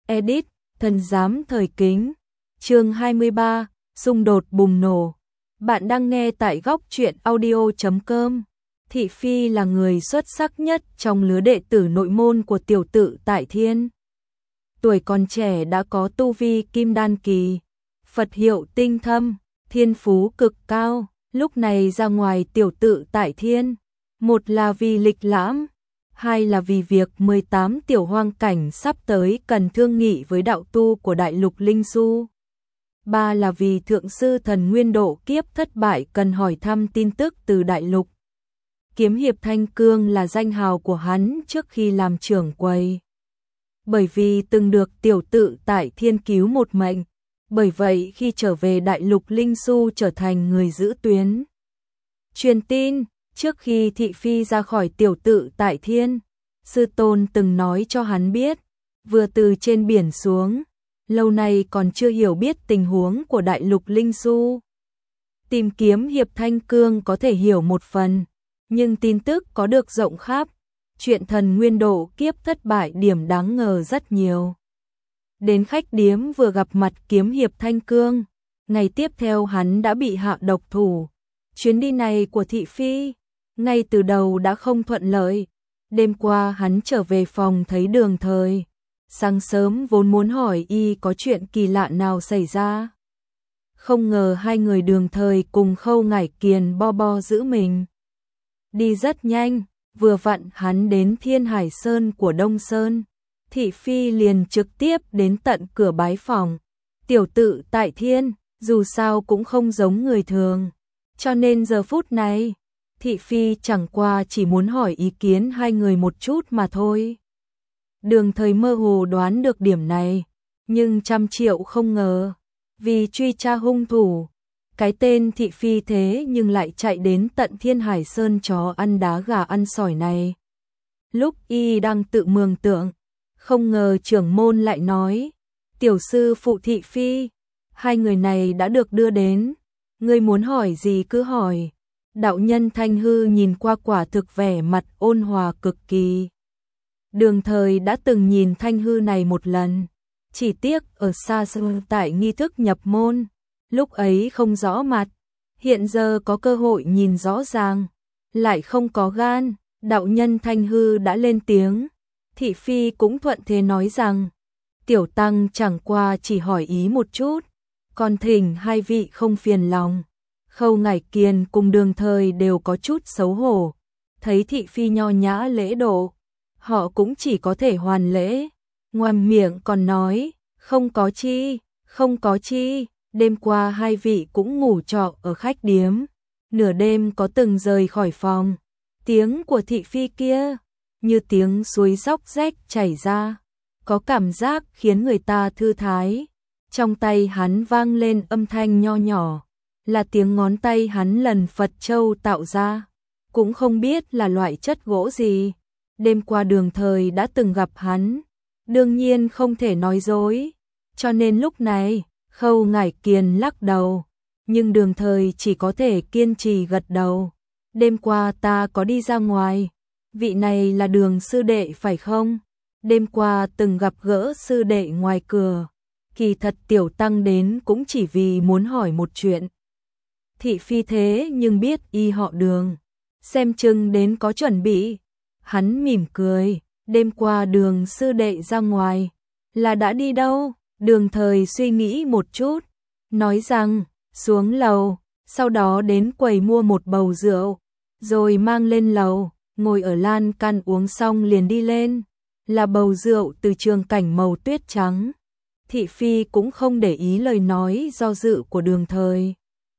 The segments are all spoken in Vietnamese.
Edit, Thần giám thời kính. Chương 23, xung đột bùng nổ. Bạn đang nghe tại góc truyện audio.com. Thị Phi là người xuất sắc nhất trong lứa đệ tử nội môn của tiểu tự Tại Thiên. Tuổi còn trẻ đã có tu vi kim đan kỳ, Phật hiệu tinh thâm, thiên phú cực cao. Lúc này ra ngoài tiểu tự Tại Thiên, một là vì lịch lãm, hai là vì việc 18 tiểu hoang cảnh sắp tới cần thương nghị với đạo tu của đại lục Linh Du. Ba là vì thượng sư thần nguyên độ kiếp thất bại cần hỏi thăm tin tức từ đại lục. Kiếm hiệp Thanh Cương là danh hào của hắn trước khi làm trưởng quầy. Bởi vì từng được tiểu tự Tại Thiên cứu một mệnh, bởi vậy khi trở về đại lục Linh Du trở thành người giữ tuyến. Truyền tin, trước khi Thị Phi ra khỏi tiểu tự Tại Thiên, sư tôn từng nói cho hắn biết, vừa từ trên biển xuống, lâu nay còn chưa hiểu biết tình huống của đại lục Linh Du. Tìm kiếm hiệp Thanh Cương có thể hiểu một phần, nhưng tin tức có được rộng khắp, chuyện thần nguyên độ kiếp thất bại điểm đáng ngờ rất nhiều. Đến khách điếm vừa gặp mặt kiếm hiệp Thanh Cương, ngày tiếp theo hắn đã bị hạ độc thủ. Chuyến đi này của Thị Phi, ngay từ đầu đã không thuận lợi. Đêm qua hắn trở về phòng thấy Đường Thời. Sáng sớm vốn muốn hỏi y có chuyện kỳ lạ nào xảy ra. Không ngờ hai người Đường Thời cùng Khâu Ngải Kiền bo giữ mình. Đi rất nhanh, vừa vặn hắn đến Thiên Hải Sơn của Đông Sơn. Thị Phi liền trực tiếp đến tận cửa bái phòng. Tiểu tự Tại Thiên, dù sao cũng không giống người thường. Cho nên giờ phút này, Thị Phi chẳng qua chỉ muốn hỏi ý kiến hai người một chút mà thôi. Đường Thời mơ hồ đoán được điểm này, nhưng trăm triệu không ngờ, vì truy tra hung thủ, cái tên Thị Phi thế nhưng lại chạy đến tận Thiên Hải Sơn chó ăn đá gà ăn sỏi này. Lúc y đang tự mường tượng, không ngờ trưởng môn lại nói, tiểu sư phụ Thị Phi, hai người này đã được đưa đến, ngươi muốn hỏi gì cứ hỏi. Đạo nhân Thanh Hư nhìn qua quả thực vẻ mặt ôn hòa cực kỳ. Đường Thời đã từng nhìn Thanh Hư này một lần, chỉ tiếc ở xa xưa tại nghi thức nhập môn, lúc ấy không rõ mặt, hiện giờ có cơ hội nhìn rõ ràng, lại không có gan. Đạo nhân Thanh Hư đã lên tiếng, Thị Phi cũng thuận thế nói rằng, tiểu tăng chẳng qua chỉ hỏi ý một chút, còn thỉnh hai vị không phiền lòng. Khâu Ngải Kiền cùng Đường Thời đều có chút xấu hổ, thấy Thị Phi nho nhã lễ độ, họ cũng chỉ có thể hoàn lễ, ngoàm miệng còn nói, không có chi, không có chi. Đêm qua hai vị cũng ngủ trọ ở khách điếm, nửa đêm có từng rời khỏi phòng. Tiếng của Thị Phi kia, như tiếng suối róc rách chảy ra, có cảm giác khiến người ta thư thái. Trong tay hắn vang lên âm thanh nho nhỏ, là tiếng ngón tay hắn lần Phật Châu tạo ra, cũng không biết là loại chất gỗ gì. Đêm qua Đường Thời đã từng gặp hắn, đương nhiên không thể nói dối, cho nên lúc này, Khâu Ngải Kiền lắc đầu, nhưng Đường Thời chỉ có thể kiên trì gật đầu. Đêm qua ta có đi ra ngoài, vị này là Đường sư đệ phải không? Đêm qua từng gặp gỡ sư đệ ngoài cửa, kỳ thật tiểu tăng đến cũng chỉ vì muốn hỏi một chuyện. Thị Phi thế nhưng biết y họ Đường, xem chừng đến có chuẩn bị. Hắn mỉm cười, đêm qua Đường sư đệ ra ngoài, là đã đi đâu? Đường Thời suy nghĩ một chút, nói rằng, xuống lầu, sau đó đến quầy mua một bầu rượu, rồi mang lên lầu, ngồi ở lan can uống xong liền đi lên, là bầu rượu từ Trường Cảnh màu tuyết trắng. Thị Phi cũng không để ý lời nói do dự của Đường Thời.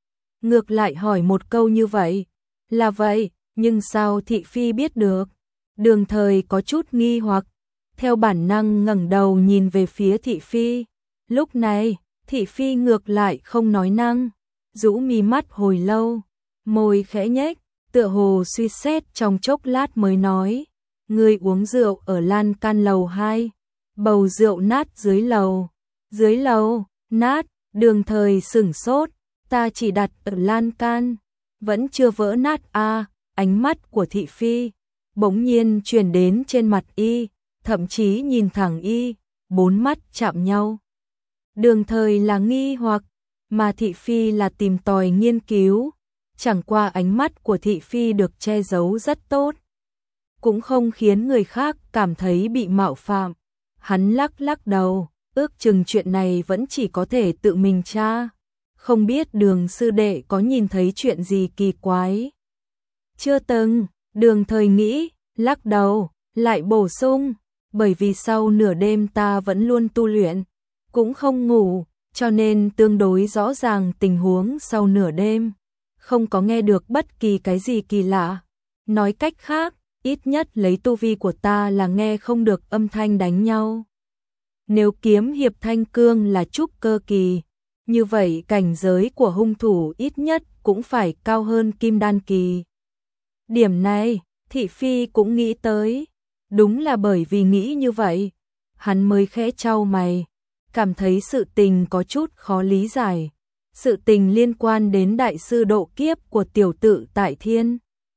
Ngược lại hỏi một câu như vậy, là vậy, nhưng sao Thị Phi biết được? Đường Thời có chút nghi hoặc, theo bản năng ngẩng đầu nhìn về phía Thị Phi. Lúc này, Thị Phi ngược lại không nói năng, rũ mi mắt hồi lâu, môi khẽ nhếch, tựa hồ suy xét trong chốc lát mới nói, ngươi uống rượu ở lan can lầu 2, bầu rượu nát dưới lầu. Dưới lầu, nát. Đường Thời sửng sốt, ta chỉ đặt ở lan can, vẫn chưa vỡ nát a. Ánh mắt của Thị Phi bỗng nhiên chuyển đến trên mặt y, thậm chí nhìn thẳng y, bốn mắt chạm nhau. Đường Thời là nghi hoặc, mà Thị Phi là tìm tòi nghiên cứu, chẳng qua ánh mắt của Thị Phi được che giấu rất tốt, cũng không khiến người khác cảm thấy bị mạo phạm. Hắn lắc lắc đầu, ước chừng chuyện này vẫn chỉ có thể tự mình tra, không biết Đường sư đệ có nhìn thấy chuyện gì kỳ quái. Chưa từng, Đường Thời nghĩ, lắc đầu, lại bổ sung, bởi vì sau nửa đêm ta vẫn luôn tu luyện, cũng không ngủ, cho nên tương đối rõ ràng tình huống sau nửa đêm, không có nghe được bất kỳ cái gì kỳ lạ. Nói cách khác, ít nhất lấy tu vi của ta là nghe không được âm thanh đánh nhau. Nếu kiếm hiệp thanh cương là trúc cơ kỳ, như vậy cảnh giới của hung thủ ít nhất cũng phải cao hơn kim đan kỳ. Điểm này, Thị Phi cũng nghĩ tới, đúng là bởi vì nghĩ như vậy, hắn mới khẽ chau mày, cảm thấy sự tình có chút khó lý giải. Sự tình liên quan đến đại sư độ kiếp của tiểu tự tại thiên.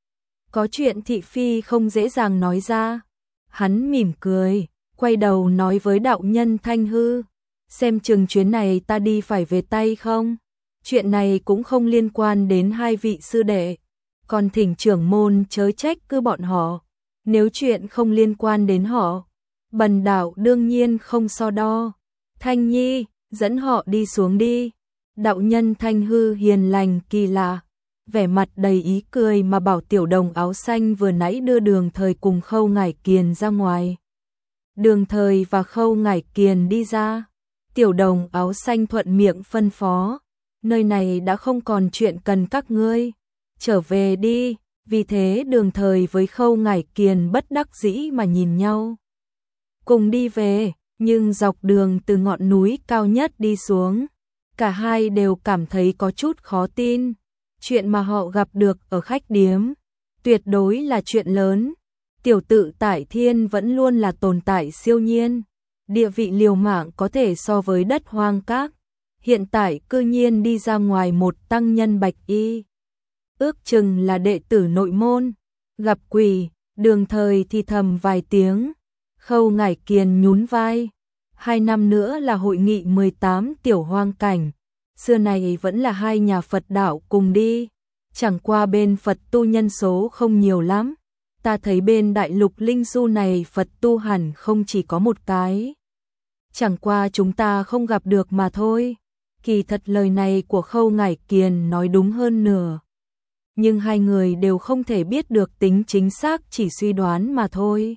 Có chuyện Thị Phi không dễ dàng nói ra. Hắn mỉm cười, quay đầu nói với đạo nhân Thanh Hư, xem chừng chuyến này ta đi phải về tay không? Chuyện này cũng không liên quan đến hai vị sư đệ, còn thỉnh trưởng môn chớ trách cứ bọn họ. Nếu chuyện không liên quan đến họ, bần đạo đương nhiên không so đo. Thanh Nhi, dẫn họ đi xuống đi. Đạo nhân Thanh Hư hiền lành kỳ lạ, vẻ mặt đầy ý cười mà bảo tiểu đồng áo xanh vừa nãy đưa Đường Thời cùng Khâu Ngải Kiền ra ngoài. Đường Thời và Khâu Ngải Kiền đi ra, tiểu đồng áo xanh thuận miệng phân phó, nơi này đã không còn chuyện cần các ngươi, trở về đi. Vì thế Đường Thời với Khâu Ngải Kiền bất đắc dĩ mà nhìn nhau. Cùng đi về, nhưng dọc đường từ ngọn núi cao nhất đi xuống, cả hai đều cảm thấy có chút khó tin. Chuyện mà họ gặp được ở khách điếm, tuyệt đối là chuyện lớn. Tiểu tự tại thiên vẫn luôn là tồn tại siêu nhiên, địa vị liều mạng có thể so với đất hoang các. Hiện tại cư nhiên đi ra ngoài một tăng nhân bạch y, ước chừng là đệ tử nội môn. Gặp quỷ, Đường Thời thì thầm vài tiếng, Khâu Ngải Kiền nhún vai. 2 năm nữa là hội nghị 18 tiểu hoang cảnh, xưa này vẫn là hai nhà Phật đạo cùng đi, chẳng qua bên Phật tu nhân số không nhiều lắm. Ta thấy bên đại lục linh du này Phật tu hẳn không chỉ có một cái, chẳng qua chúng ta không gặp được mà thôi. Kỳ thật lời này của Khâu Ngải Kiền nói đúng hơn nửa, nhưng hai người đều không thể biết được tính chính xác, chỉ suy đoán mà thôi.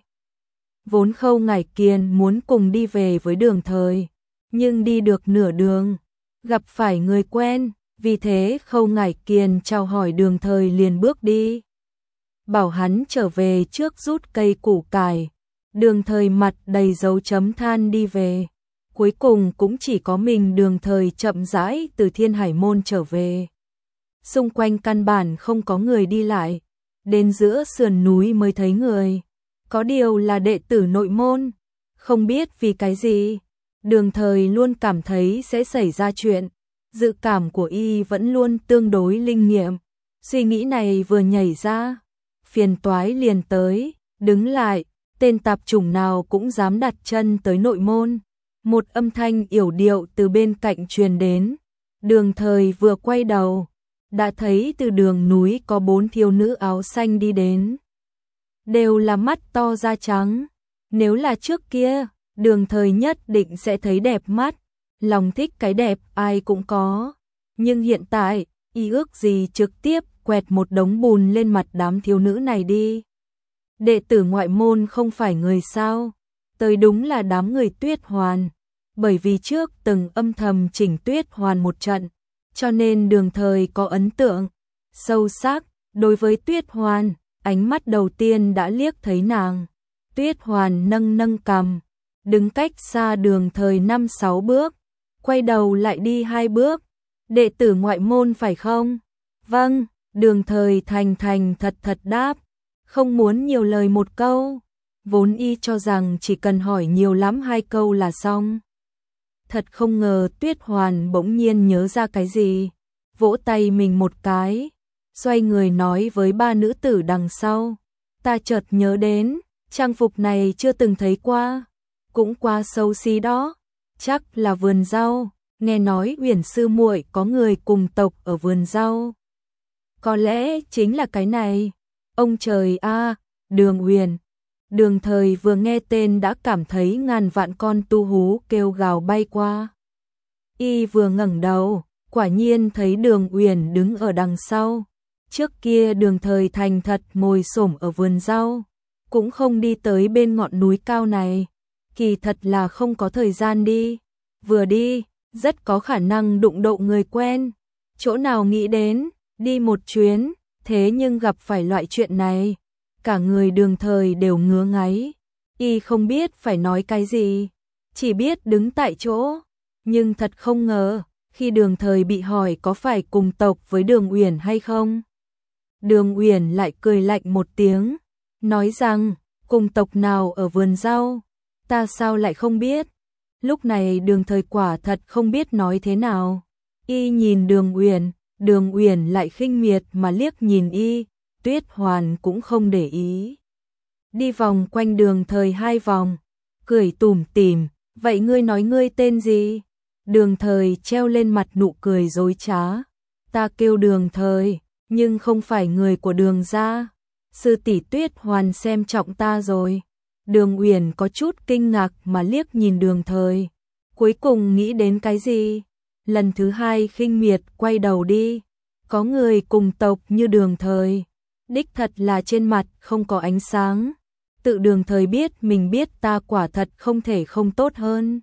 Vốn Khâu Ngải Kiền muốn cùng đi về với Đường Thời, nhưng đi được nửa đường, gặp phải người quen, vì thế Khâu Ngải Kiền chào hỏi Đường Thời liền bước đi, bảo hắn trở về trước rút cây củ cải. Đường Thời mặt đầy dấu chấm than đi về, cuối cùng cũng chỉ có mình Đường Thời chậm rãi từ Thiên Hải Môn trở về. Xung quanh căn bản không có người đi lại, đến giữa sườn núi mới thấy người. Có điều là đệ tử nội môn, không biết vì cái gì, Đường Thời luôn cảm thấy sẽ xảy ra chuyện, dự cảm của y vẫn luôn tương đối linh nghiệm. Suy nghĩ này vừa nhảy ra, phiền toái liền tới, đứng lại, tên tạp chủng nào cũng dám đặt chân tới nội môn. Một âm thanh yểu điệu từ bên cạnh truyền đến, Đường Thời vừa quay đầu, đã thấy từ đường núi có 4 thiếu nữ áo xanh đi đến. Đều là mắt to da trắng, nếu là trước kia, Đường Thời nhất định sẽ thấy đẹp mắt, lòng thích cái đẹp ai cũng có, nhưng hiện tại, y ước gì trực tiếp quẹt một đống bùn lên mặt đám thiếu nữ này đi. Đệ tử ngoại môn không phải người sao, tới đúng là đám người Tuyết Hoàn, bởi vì trước từng âm thầm chỉnh Tuyết Hoàn một trận, cho nên Đường Thời có ấn tượng sâu sắc đối với Tuyết Hoàn. Ánh mắt đầu tiên đã liếc thấy nàng, Tuyết Hoàn nâng nâng cằm, đứng cách xa Đường Thời 5-6 bước, quay đầu lại đi 2 bước. Đệ tử ngoại môn phải không? Vâng, Đường Thời thành thành thật thật đáp, không muốn nhiều lời một câu, vốn y cho rằng chỉ cần hỏi nhiều lắm 2 câu là xong. Thật không ngờ Tuyết Hoàn bỗng nhiên nhớ ra cái gì, vỗ tay mình một cái, xoay người nói với 3 nữ tử đằng sau, ta chợt nhớ đến, trang phục này chưa từng thấy qua, cũng quá xấu xí đó, chắc là vườn rau, nghe nói Uyển sư muội có người cùng tộc ở vườn rau. Có lẽ chính là cái này. Ông trời a, Đường Uyển. Đường Thời vừa nghe tên đã cảm thấy ngàn vạn con tu hú kêu gào bay qua. Y vừa ngẩng đầu, quả nhiên thấy Đường Uyển đứng ở đằng sau. Trước kia Đường Thời thành thật ngồi xổm ở vườn rau, cũng không đi tới bên ngọn núi cao này. Kỳ thật là không có thời gian đi. Vừa đi, rất có khả năng đụng độ người quen. Chỗ nào nghĩ đến, đi một chuyến, thế nhưng gặp phải loại chuyện này. Cả người Đường Thời đều ngứa ngáy. Y không biết phải nói cái gì, chỉ biết đứng tại chỗ. Nhưng thật không ngờ, khi Đường Thời bị hỏi có phải cùng tộc với Đường Uyển hay không, Đường Uyển lại cười lạnh một tiếng, nói rằng, cùng tộc nào ở vườn rau, ta sao lại không biết. Lúc này Đường Thời quả thật không biết nói thế nào. Y nhìn Đường Uyển lại khinh miệt mà liếc nhìn y, Tuyết Hoàn cũng không để ý. Đi vòng quanh Đường Thời 2 vòng, cười tủm tỉm, vậy ngươi nói ngươi tên gì? Đường Thời treo lên mặt nụ cười dối trá. Ta kêu Đường Thời, nhưng không phải người của Đường gia. Sư tỷ Tuyết Hoàn xem trọng ta rồi. Đường Uyển có chút kinh ngạc mà liếc nhìn Đường Thời. Cuối cùng nghĩ đến cái gì? Lần thứ 2 khinh miệt quay đầu đi. Có người cùng tộc như Đường Thời, đích thật là trên mặt không có ánh sáng. Tự Đường Thời biết mình biết ta quả thật không thể không tốt hơn.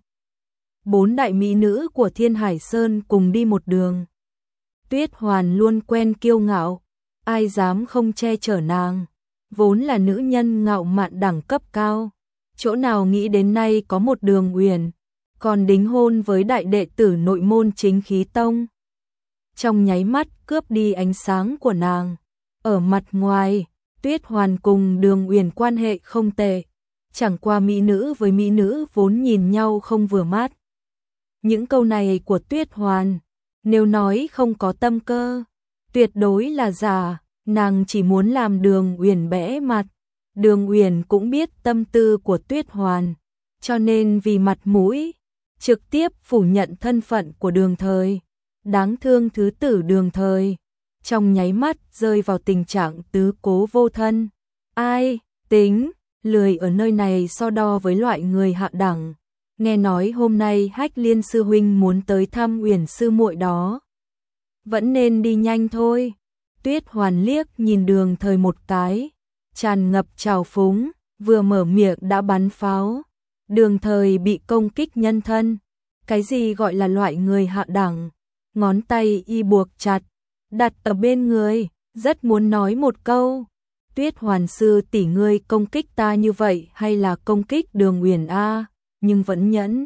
4 đại mỹ nữ của Thiên Hải Sơn cùng đi một đường. Tuyết Hoàn luôn quen kiêu ngạo, ai dám không che chở nàng. Vốn là nữ nhân ngạo mạn đẳng cấp cao, chỗ nào nghĩ đến nay có một Đường Uyển, còn đính hôn với đại đệ tử nội môn Chính Khí Tông. Trong nháy mắt cướp đi ánh sáng của nàng. Ở mặt ngoài, Tuyết Hoàn cùng Đường Uyển quan hệ không tệ, chẳng qua mỹ nữ với mỹ nữ vốn nhìn nhau không vừa mắt. Những câu này của Tuyết Hoàn, nếu nói không có tâm cơ, tuyệt đối là giả. Nàng chỉ muốn làm Đường Uyển bẽ mặt. Đường Uyển cũng biết tâm tư của Tuyết Hoàn, cho nên vì mặt mũi, trực tiếp phủ nhận thân phận của Đường Thời. Đáng thương thứ tử Đường Thời, trong nháy mắt rơi vào tình trạng tứ cố vô thân. Ai, tính, lười ở nơi này so đo với loại người hạ đẳng. Nghe nói hôm nay Hách Liên sư huynh muốn tới thăm Uyển sư muội đó. Vẫn nên đi nhanh thôi. Tuyết Hoàn liếc nhìn Đường Thời một cái, tràn ngập trào phúng, vừa mở miệng đã bắn pháo. Đường Thời bị công kích nhân thân. Cái gì gọi là loại người hạ đẳng? Ngón tay y buộc chặt, đặt ở bên người, rất muốn nói một câu. Tuyết Hoàn sư tỷ ngươi công kích ta như vậy hay là công kích Đường Uyển a? Nhưng vẫn nhẫn.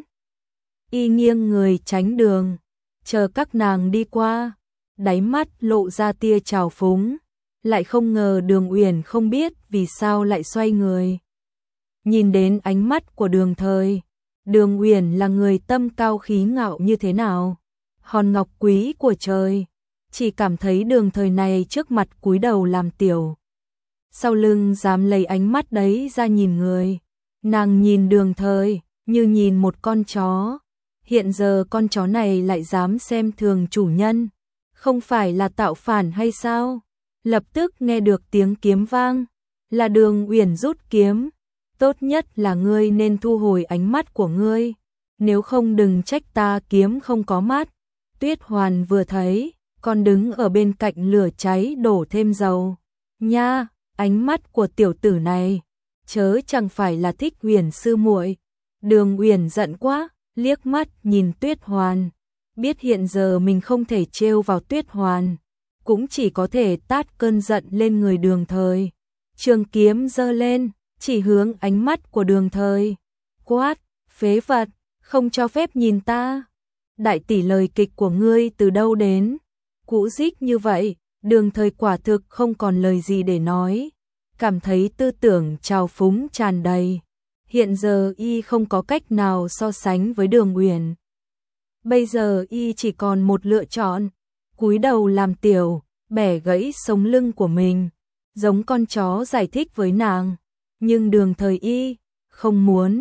Y nghiêng người tránh đường, chờ các nàng đi qua, đáy mắt lộ ra tia trào phúng, lại không ngờ Đường Uyển không biết vì sao lại xoay người. Nhìn đến ánh mắt của Đường Thời, Đường Uyển là người tâm cao khí ngạo như thế nào, hòn ngọc quý của trời, chỉ cảm thấy Đường Thời này trước mặt cúi đầu làm tiểu. Sau lưng dám lấy ánh mắt đấy ra nhìn người, nàng nhìn Đường Thời như nhìn một con chó. Hiện giờ con chó này lại dám xem thường chủ nhân, không phải là tạo phản hay sao? Lập tức nghe được tiếng kiếm vang, là Đường Uyển rút kiếm. Tốt nhất là ngươi nên thu hồi ánh mắt của ngươi, nếu không đừng trách ta kiếm không có mắt. Tuyết Hoàn vừa thấy, còn đứng ở bên cạnh lửa cháy đổ thêm dầu. Nha, ánh mắt của tiểu tử này, chớ chẳng phải là thích Uyển sư muội. Đường Uyển giận quá, liếc mắt nhìn Tuyết Hoàn, biết hiện giờ mình không thể trêu vào Tuyết Hoàn, cũng chỉ có thể tát cơn giận lên người Đường Thời. Trường kiếm giơ lên, chỉ hướng ánh mắt của Đường Thời. Quát, phế vật, không cho phép nhìn ta. Đại tỷ lời kịch của ngươi từ đâu đến? Cũ dích như vậy, Đường Thời quả thực không còn lời gì để nói, cảm thấy tư tưởng trào phúng tràn đầy. Hiện giờ y không có cách nào so sánh với Đường Uyển. Bây giờ y chỉ còn một lựa chọn, cúi đầu làm tiểu, bẻ gãy sống lưng của mình, giống con chó giải thích với nàng. Nhưng Đường Thời y không muốn,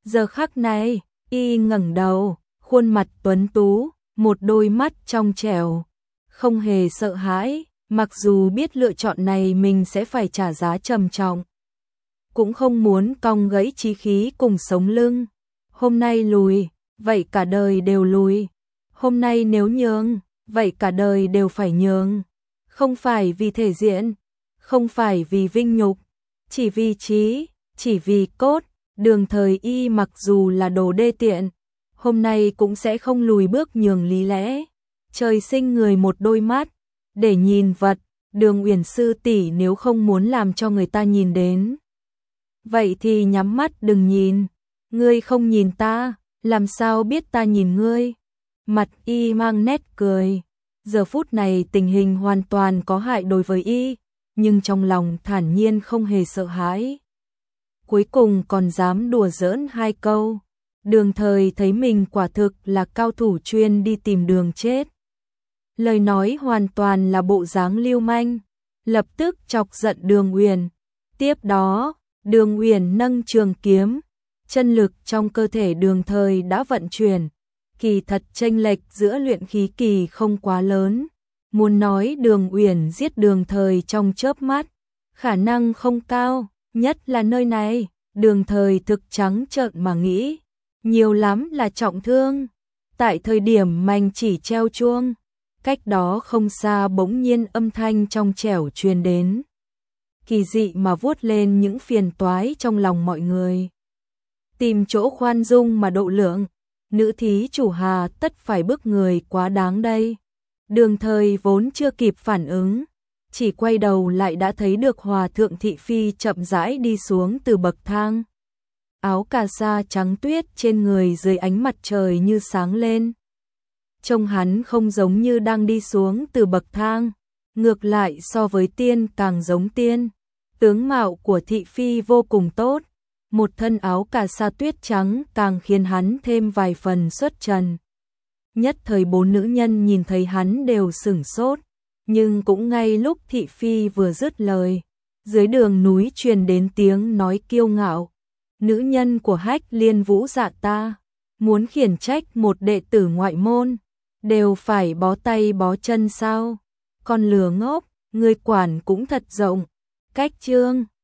Giờ khắc này, y ngẩng đầu, khuôn mặt tuấn tú, một đôi mắt trong trẻo, không hề sợ hãi, mặc dù biết lựa chọn này mình sẽ phải trả giá trầm trọng. Cũng không muốn cong gãy chí khí cùng sống lưng. Hôm nay lùi, vậy cả đời đều lùi. Hôm nay nếu nhường, vậy cả đời đều phải nhường. Không phải vì thể diện, không phải vì vinh nhục, chỉ vì trí, chỉ vì cốt. Đường Thời Y mặc dù là đồ đê tiện, hôm nay cũng sẽ không lùi bước nhường lý lẽ. Trời sinh người một đôi mắt, để nhìn vật. Đường Uyển sư tỷ nếu không muốn làm cho người ta nhìn đến, vậy thì nhắm mắt đừng nhìn. Ngươi không nhìn ta, làm sao biết ta nhìn ngươi? Mặt y mang nét cười. Giờ phút này tình hình hoàn toàn có hại đối với y, nhưng trong lòng thản nhiên không hề sợ hãi. Cuối cùng còn dám đùa giỡn hai câu. Đường Thời thấy mình quả thực là cao thủ chuyên đi tìm đường chết. Lời nói hoàn toàn là bộ dáng lưu manh, lập tức chọc giận Đường Uyển. Tiếp đó, Đường Uyển nâng trường kiếm, chân lực trong cơ thể Đường Thời đã vận chuyển. Kỳ thật chênh lệch giữa luyện khí kỳ không quá lớn. Muốn nói Đường Uyển giết Đường Thời trong chớp mắt, khả năng không cao, nhất là nơi này. Đường Thời thực trắng trợn mà nghĩ, nhiều lắm là trọng thương. Tại thời điểm manh chỉ treo chuông, cách đó không xa bỗng nhiên âm thanh trong trẻo truyền đến, kỳ dị mà vuốt lên những phiền toái trong lòng mọi người. Tìm chỗ khoan dung mà độ lượng, nữ thí chủ hà tất phải bức người quá đáng đây. Đường Thời vốn chưa kịp phản ứng, chỉ quay đầu lại đã thấy được Hòa thượng thị phi chậm rãi đi xuống từ bậc thang. Áo cà sa trắng tuyết trên người dưới ánh mặt trời như sáng lên. Trông hắn không giống như đang đi xuống từ bậc thang, ngược lại so với tiên càng giống tiên. Tướng mạo của thị phi vô cùng tốt, một thân áo cà sa tuyết trắng càng khiến hắn thêm vài phần xuất trần. Nhất thời bốn nữ nhân nhìn thấy hắn đều sửng sốt, nhưng cũng ngay lúc thị phi vừa dứt lời, dưới đường núi truyền đến tiếng nói kiêu ngạo. Nữ nhân của Hách Liên Vũ Dạ ta, muốn khiển trách một đệ tử ngoại môn, đều phải bó tay bó chân sao? Con lừa ngốc, ngươi quản cũng thật rộng. Cách chương